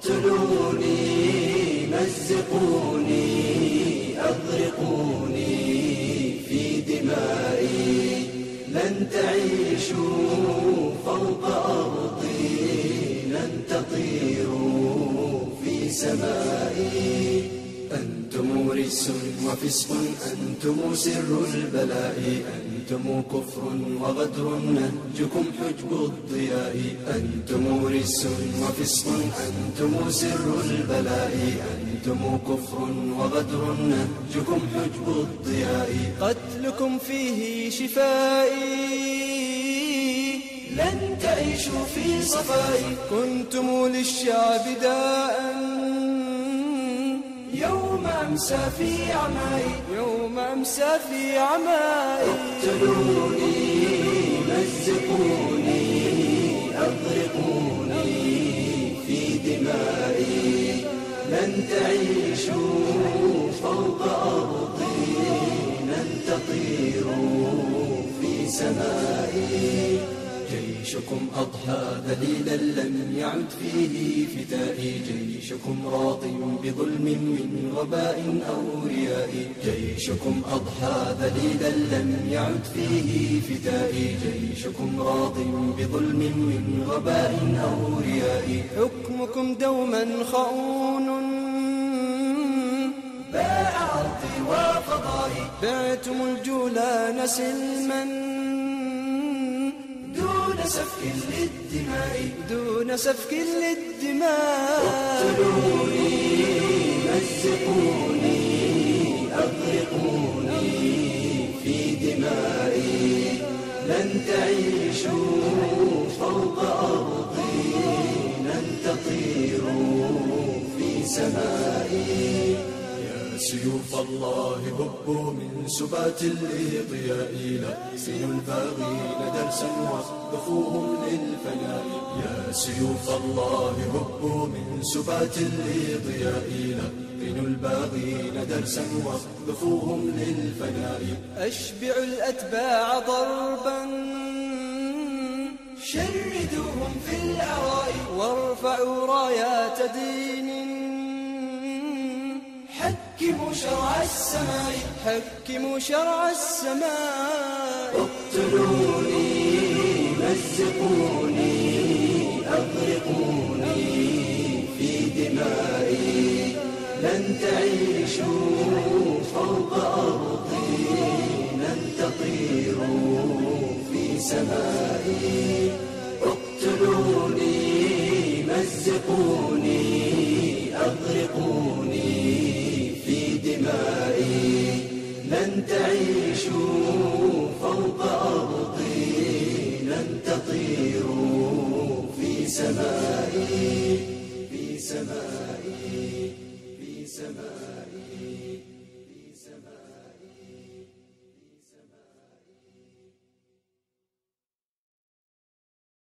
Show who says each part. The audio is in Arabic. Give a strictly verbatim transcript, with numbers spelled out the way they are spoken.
Speaker 1: اقتلوني مزقوني أغرقوني في دمائي، لن تعيشوا فوق أرضي، لن تطيروا في سمائي. أنتم رجس وفسق، أنتم سر البلاء، أنتم كفر وغدر نهجكم حجب الضياء. أنتم رجس وفسق، أنتم سر البلاء، أنتم كفر وغدر نهجكم حجب الضياء.
Speaker 2: قتلكم فيه شفائي،
Speaker 1: لن تعيشوا في صفائي.
Speaker 2: كنتم للشعب داء،
Speaker 1: يوم أمسى في عمائي،
Speaker 2: يوم أمسى في عمائي.
Speaker 1: اقتلوني مزقوني أغرقوني في دمائي، لن تعيشوا فوق أرضي، لن تطيروا في سمائي. جيشكم أضحى ذليلا لم يعد فيه فتائي، جيشكم راض بظلم من غباء أو رياء. جيشكم أضحى ذليلا لم يعد فيه فتائي، جيشكم راض بظلم من غباء أو رياء.
Speaker 2: حكمكم دوما خؤون،
Speaker 1: باع أرضي وفضائي.
Speaker 2: بعتم الجولان سلما
Speaker 1: دون سفك للدماء،
Speaker 2: دون سفك للدماء.
Speaker 1: اقتلوني مزقوني أغرقوني في دمائي، لن تعيشوا فوق أرضي، لن تطيروا في سمائي. سيوف الله هبوا من سبات الإضياء، لأسنوا الباغين درسا واخذفوهم للفناء. يا سيوف الله هبوا من سبات الإضياء، لأسنوا الباغين درسا واخذفوهم للفناء.
Speaker 2: أشبعوا الأتباع ضربا،
Speaker 1: شردوهم في الأرائي.
Speaker 2: وارفعوا رايات دين،
Speaker 1: حكموا شرع السماء،
Speaker 2: حكموا شرع السماء.
Speaker 1: اقتلوني مزقوني أغرقوني في دمائي، لن تعيشوا فوق أرضي، لن تطيروا في سمائي. اقتلوني مزقوني أغرقوني في دمائي، لن تعيشوا فوق أرضي، لن تطيروا في سمائي، في سمائي، في سمائي، في سمائي.